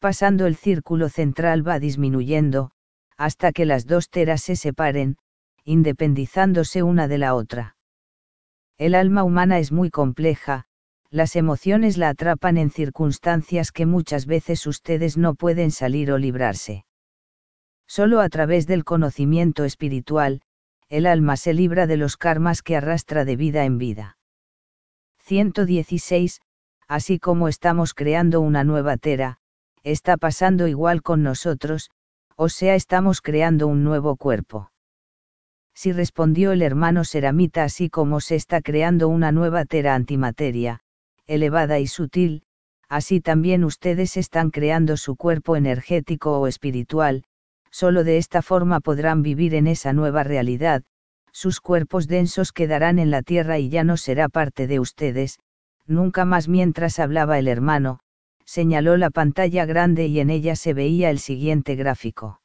pasando el círculo central va disminuyendo, hasta que las dos teras se separen, independizándose una de la otra. El alma humana es muy compleja, las emociones la atrapan en circunstancias que muchas veces ustedes no pueden salir o librarse. Solo a través del conocimiento espiritual, el alma se libra de los karmas que arrastra de vida en vida. 116. Así como estamos creando una nueva tera, está pasando igual con nosotros, o sea, estamos creando un nuevo cuerpo. Sí, respondió el hermano Seramita, así como se está creando una nueva tera antimateria, elevada y sutil, así también ustedes están creando su cuerpo energético o espiritual, solo de esta forma podrán vivir en esa nueva realidad, sus cuerpos densos quedarán en la tierra y ya no será parte de ustedes, nunca más. Mientras hablaba el hermano, señaló la pantalla grande y en ella se veía el siguiente gráfico.